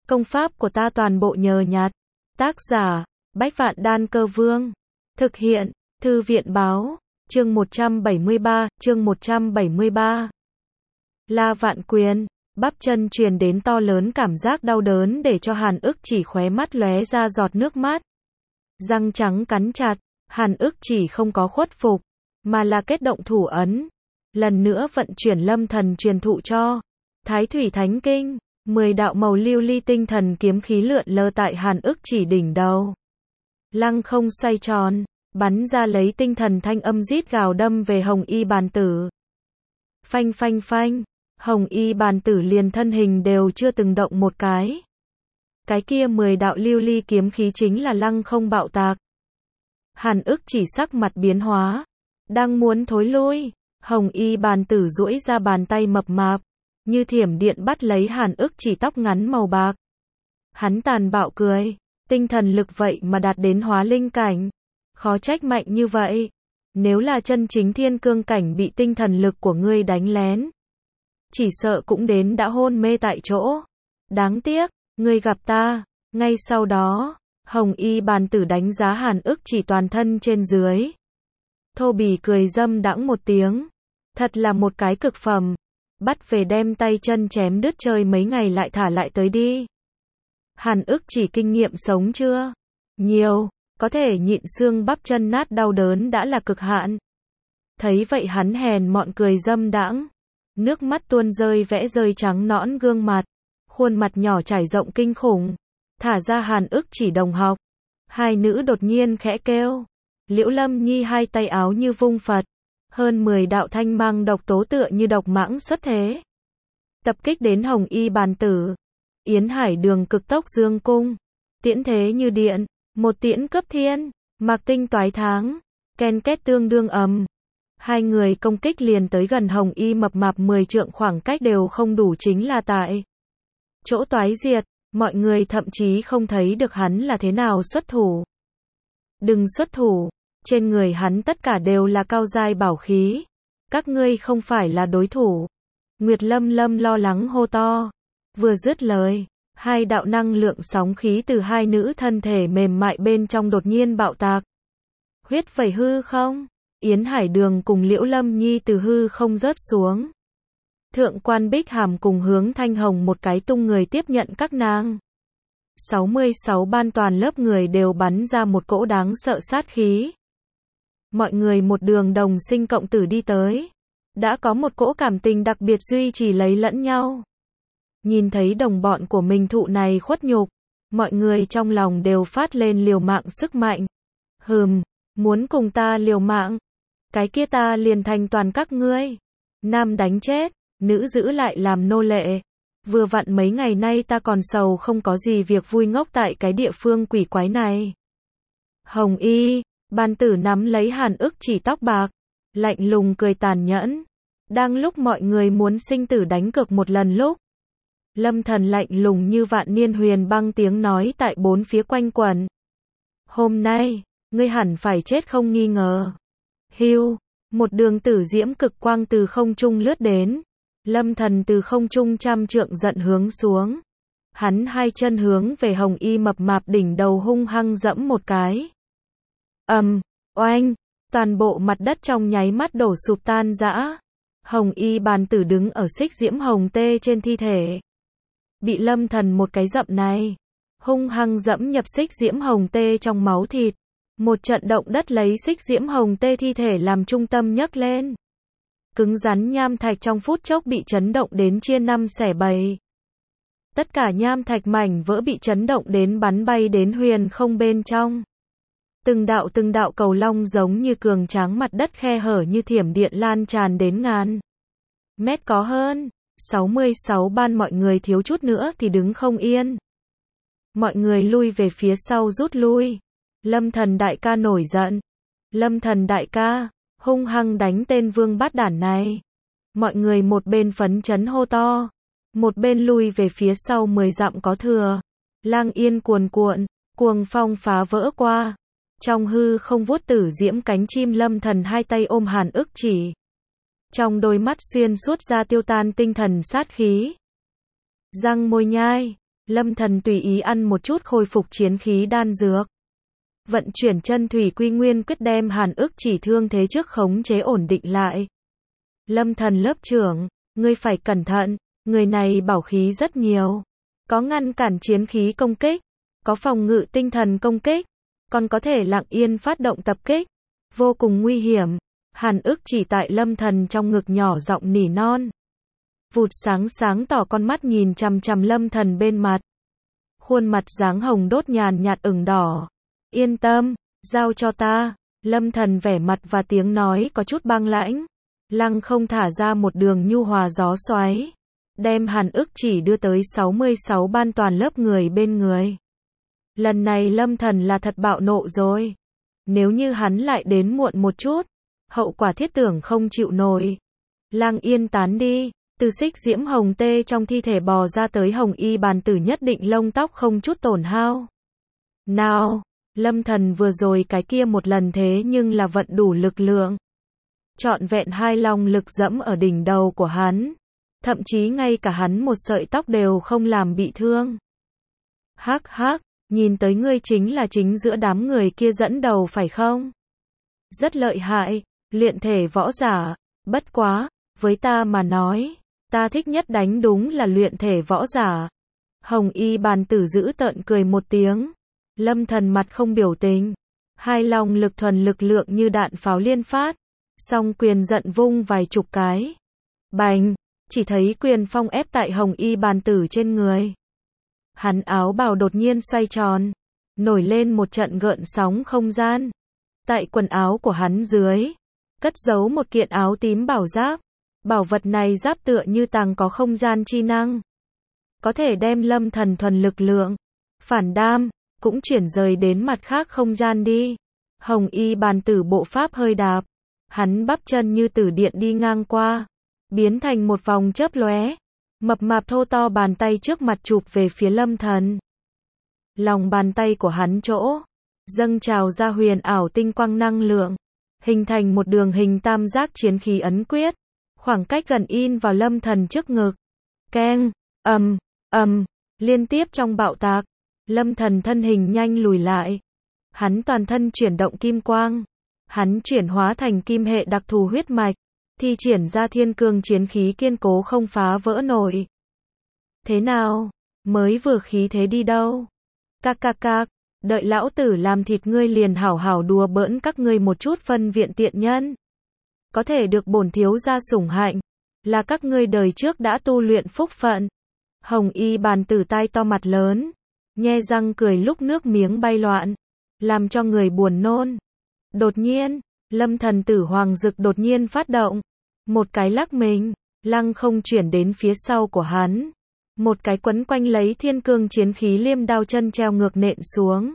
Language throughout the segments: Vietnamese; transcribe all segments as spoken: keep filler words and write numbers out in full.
Công pháp của ta toàn bộ nhờ nhặt. Tác giả, Bách Vạn Đan Cơ Vương. Thực hiện, Thư viện Báo. Chương một trăm bảy mươi ba, chương một trăm bảy mươi ba. La Vạn Quyền, bắp chân truyền đến to lớn cảm giác đau đớn để cho Hàn Ức Chỉ khóe mắt lóe ra giọt nước mắt. Răng trắng cắn chặt, Hàn Ức Chỉ không có khuất phục, mà là kết động thủ ấn. Lần nữa vận chuyển lâm thần truyền thụ cho Thái Thủy Thánh Kinh, mười đạo màu lưu ly tinh thần kiếm khí lượn lờ tại Hàn Ức Chỉ đỉnh đầu. Lăng không xoay tròn, bắn ra lấy tinh thần thanh âm rít gào đâm về Hồng Y bàn tử. Phanh phanh phanh, Hồng Y bàn tử liền thân hình đều chưa từng động một cái. Cái kia mười đạo lưu ly kiếm khí chính là lăng không bạo tạc. Hàn Ức Chỉ sắc mặt biến hóa, đang muốn thối lui, Hồng Y bàn tử duỗi ra bàn tay mập mạp, như thiểm điện bắt lấy Hàn Ức Chỉ tóc ngắn màu bạc. Hắn tàn bạo cười, tinh thần lực vậy mà đạt đến hóa linh cảnh, khó trách mạnh như vậy. Nếu là chân chính thiên cương cảnh bị tinh thần lực của ngươi đánh lén, chỉ sợ cũng đến đã hôn mê tại chỗ. Đáng tiếc, ngươi gặp ta. Ngay sau đó, Hồng Y bàn tử đánh giá Hàn Ức Chỉ toàn thân trên dưới. Thô bỉ cười dâm đãng một tiếng. Thật là một cái cực phẩm. Bắt về đem tay chân chém đứt chơi mấy ngày lại thả lại tới đi. Hàn Ức Chỉ kinh nghiệm sống chưa? Nhiều, có thể nhịn xương bắp chân nát đau đớn đã là cực hạn. Thấy vậy hắn hèn mọn cười dâm đãng. Nước mắt tuôn rơi vẽ rơi trắng nõn gương mặt. Khuôn mặt nhỏ trải rộng kinh khủng. Thả ra Hàn Ức Chỉ đồng học. Hai nữ đột nhiên khẽ kêu. Liễu Lâm Nhi hai tay áo như vung Phật. Hơn mười đạo thanh mang độc tố tựa như độc mãng xuất thế. Tập kích đến Hồng Y bàn tử. Yến Hải Đường cực tốc dương cung. Tiễn thế như điện. Một tiễn cấp thiên. Mạc tinh toái tháng. Ken két tương đương ầm. Hai người công kích liền tới gần Hồng Y mập mạp mười trượng, khoảng cách đều không đủ chính là tại chỗ toái diệt. Mọi người thậm chí không thấy được hắn là thế nào xuất thủ. Đừng xuất thủ. Trên người hắn tất cả đều là cao giai bảo khí. Các ngươi không phải là đối thủ. Nguyệt Lâm Lâm lo lắng hô to. Vừa dứt lời, hai đạo năng lượng sóng khí từ hai nữ thân thể mềm mại bên trong đột nhiên bạo tạc. Huyết vẩy hư không? Yến Hải Đường cùng Liễu Lâm Nhi từ hư không rớt xuống. Thượng quan Bích Hàm cùng Hướng Thanh Hồng một cái tung người tiếp nhận các nàng. sáu mươi sáu ban toàn lớp người đều bắn ra một cỗ đáng sợ sát khí. Mọi người một đường đồng sinh cộng tử đi tới. Đã có một cỗ cảm tình đặc biệt duy trì lấy lẫn nhau. Nhìn thấy đồng bọn của mình thụ này khuất nhục, mọi người trong lòng đều phát lên liều mạng sức mạnh. Hừm, muốn cùng ta liều mạng? Cái kia ta liền thành toàn các ngươi. Nam đánh chết, nữ giữ lại làm nô lệ. Vừa vặn mấy ngày nay ta còn sầu không có gì việc vui ngốc tại cái địa phương quỷ quái này. Hồng Y bàn tử nắm lấy Hàn Ức Chỉ tóc bạc, lạnh lùng cười tàn nhẫn. Đang lúc mọi người muốn sinh tử đánh cược một lần lúc, lâm thần lạnh lùng như vạn niên huyền băng tiếng nói tại bốn phía quanh quẩn. Hôm nay, ngươi hẳn phải chết không nghi ngờ. Hiu, một đường tử diễm cực quang từ không trung lướt đến. Lâm thần từ không trung trăm trượng giận hướng xuống. Hắn hai chân hướng về Hồng Y mập mạp đỉnh đầu hung hăng dẫm một cái. Ầm, um, oanh, toàn bộ mặt đất trong nháy mắt đổ sụp tan rã. Hồng Y bàn tử đứng ở xích diễm hồng tê trên thi thể. Bị lâm thần một cái dậm này, hung hăng dẫm nhập xích diễm hồng tê trong máu thịt. Một trận động đất lấy xích diễm hồng tê thi thể làm trung tâm nhấc lên. Cứng rắn nham thạch trong phút chốc bị chấn động đến chia năm xẻ bảy. Tất cả nham thạch mảnh vỡ bị chấn động đến bắn bay đến huyền không bên trong. Từng đạo từng đạo cầu long giống như cường tráng mặt đất khe hở như thiểm điện lan tràn đến ngàn mét có hơn. sáu mươi sáu ban mọi người thiếu chút nữa thì đứng không yên. Mọi người lui về phía sau rút lui. Lâm thần đại ca nổi giận. Lâm thần đại ca, hung hăng đánh tên vương bát đản này. Mọi người một bên phấn chấn hô to, một bên lui về phía sau mười dặm có thừa. Lang yên cuồn cuộn, cuồng phong phá vỡ qua. Trong hư không vuốt tử diễm cánh chim, lâm thần hai tay ôm Hàn Ức Chỉ. Trong đôi mắt xuyên suốt ra tiêu tan tinh thần sát khí. Răng môi nhai, Lâm Thần tùy ý ăn một chút khôi phục chiến khí đan dược. Vận chuyển chân thủy quy nguyên quyết đem Hàn Ức Chỉ thương thế trước khống chế ổn định lại. Lâm Thần lớp trưởng, ngươi phải cẩn thận, người này bảo khí rất nhiều. Có ngăn cản chiến khí công kích, có phòng ngự tinh thần công kích, còn có thể lặng yên phát động tập kích. Vô cùng nguy hiểm. Hàn Ức Chỉ tại Lâm Thần trong ngực nhỏ giọng nỉ non. Vụt sáng sáng tỏ con mắt nhìn chằm chằm Lâm Thần bên mặt. Khuôn mặt dáng hồng đốt nhàn nhạt ửng đỏ. Yên tâm, giao cho ta. Lâm Thần vẻ mặt và tiếng nói có chút băng lãnh. Lăng không thả ra một đường nhu hòa gió xoáy. Đem Hàn Ức Chỉ đưa tới sáu mươi sáu ban toàn lớp người bên người. Lần này Lâm Thần là thật bạo nộ rồi. Nếu như hắn lại đến muộn một chút, hậu quả thiết tưởng không chịu nổi. Lang yên tán đi. Từ xích diễm hồng tê trong thi thể bò ra tới Hồng Y bàn tử nhất định lông tóc không chút tổn hao. Nào, Lâm Thần vừa rồi cái kia một lần thế nhưng là vận đủ lực lượng. Trọn vẹn hai long lực dẫm ở đỉnh đầu của hắn. Thậm chí ngay cả hắn một sợi tóc đều không làm bị thương. Hắc hắc, nhìn tới ngươi chính là chính giữa đám người kia dẫn đầu phải không? Rất lợi hại, luyện thể võ giả, bất quá, với ta mà nói, ta thích nhất đánh đúng là luyện thể võ giả. Hồng Y bàn tử giữ tợn cười một tiếng. Lâm Thần mặt không biểu tình. Hai long lực thuần lực lượng như đạn pháo liên phát. Song quyền giận vung vài chục cái. Bành, chỉ thấy quyền phong ép tại Hồng Y bàn tử trên người. Hắn áo bào đột nhiên xoay tròn. Nổi lên một trận gợn sóng không gian. Tại quần áo của hắn dưới, cất giấu một kiện áo tím bảo giáp. Bảo vật này giáp tựa như tàng có không gian chi năng. Có thể đem Lâm Thần thuần lực lượng, phản đam, cũng chuyển rời đến mặt khác không gian đi. Hồng Y bàn tử bộ pháp hơi đạp. Hắn bắp chân như tử điện đi ngang qua. Biến thành một vòng chớp lóe. Mập mạp thô to bàn tay trước mặt chụp về phía Lâm Thần. Lòng bàn tay của hắn chỗ, dâng trào ra huyền ảo tinh quang năng lượng. Hình thành một đường hình tam giác chiến khí ấn quyết. Khoảng cách gần in vào Lâm Thần trước ngực. Keng, ầm, ầm, liên tiếp trong bạo tạc. Lâm Thần thân hình nhanh lùi lại. Hắn toàn thân chuyển động kim quang. Hắn chuyển hóa thành kim hệ đặc thù huyết mạch. Thi triển ra thiên cương chiến khí kiên cố không phá vỡ nổi. Thế nào? Mới vừa khí thế đi đâu? Cạc cạc cạc, đợi lão tử làm thịt ngươi liền hảo hảo đùa bỡn các ngươi một chút phân viện tiện nhân. Có thể được bổn thiếu gia sủng hạnh, là các ngươi đời trước đã tu luyện phúc phận. Hồng Y bàn tử tai to mặt lớn, nhe răng cười lúc nước miếng bay loạn, làm cho người buồn nôn. Đột nhiên, Lâm Thần tử hoàng dực đột nhiên phát động, một cái lắc mình, lăng không chuyển đến phía sau của hắn, một cái quấn quanh lấy thiên cương chiến khí liêm đao chân treo ngược nện xuống.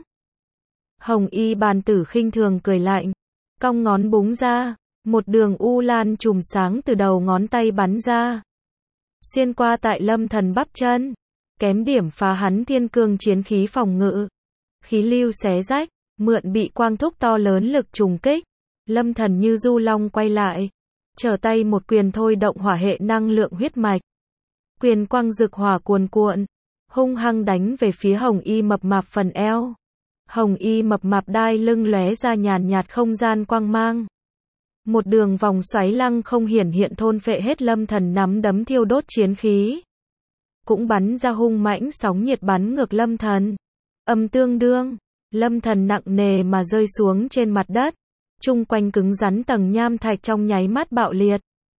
Hồng Y bàn tử khinh thường cười lạnh, cong ngón búng ra, một đường u lan chùm sáng từ đầu ngón tay bắn ra, xuyên qua tại Lâm Thần bắp chân, kém điểm phá hắn thiên cương chiến khí phòng ngự. Khí lưu xé rách, mượn bị quang thúc to lớn lực trùng kích, Lâm Thần như du long quay lại, trở tay một quyền thôi động hỏa hệ năng lượng huyết mạch. Quyền quang rực hỏa cuồn cuộn, hung hăng đánh về phía Hồng Y mập mạp phần eo. Hồng Y mập mạp đai lưng lóe ra nhàn nhạt không gian quang mang. Một đường vòng xoáy lăng không hiển hiện thôn phệ hết Lâm Thần nắm đấm thiêu đốt chiến khí. Cũng bắn ra hung mãnh sóng nhiệt bắn ngược Lâm Thần. Âm tương đương, Lâm Thần nặng nề mà rơi xuống trên mặt đất. Chung quanh cứng rắn tầng nham thạch trong nháy mắt bạo liệt.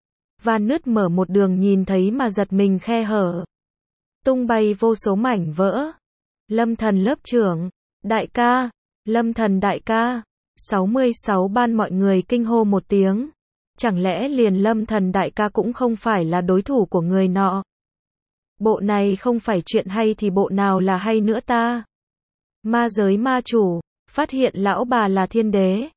Và nứt mở một đường nhìn thấy mà giật mình khe hở. Tung bay vô số mảnh vỡ. Lâm Thần lớp trưởng, đại ca, Lâm Thần đại ca. sáu mươi sáu ban mọi người kinh hô một tiếng. Chẳng lẽ liền Lâm Thần đại ca cũng không phải là đối thủ của người nọ? Bộ này không phải chuyện hay thì bộ nào là hay nữa ta? Ma giới ma chủ, phát hiện lão bà là thiên đế.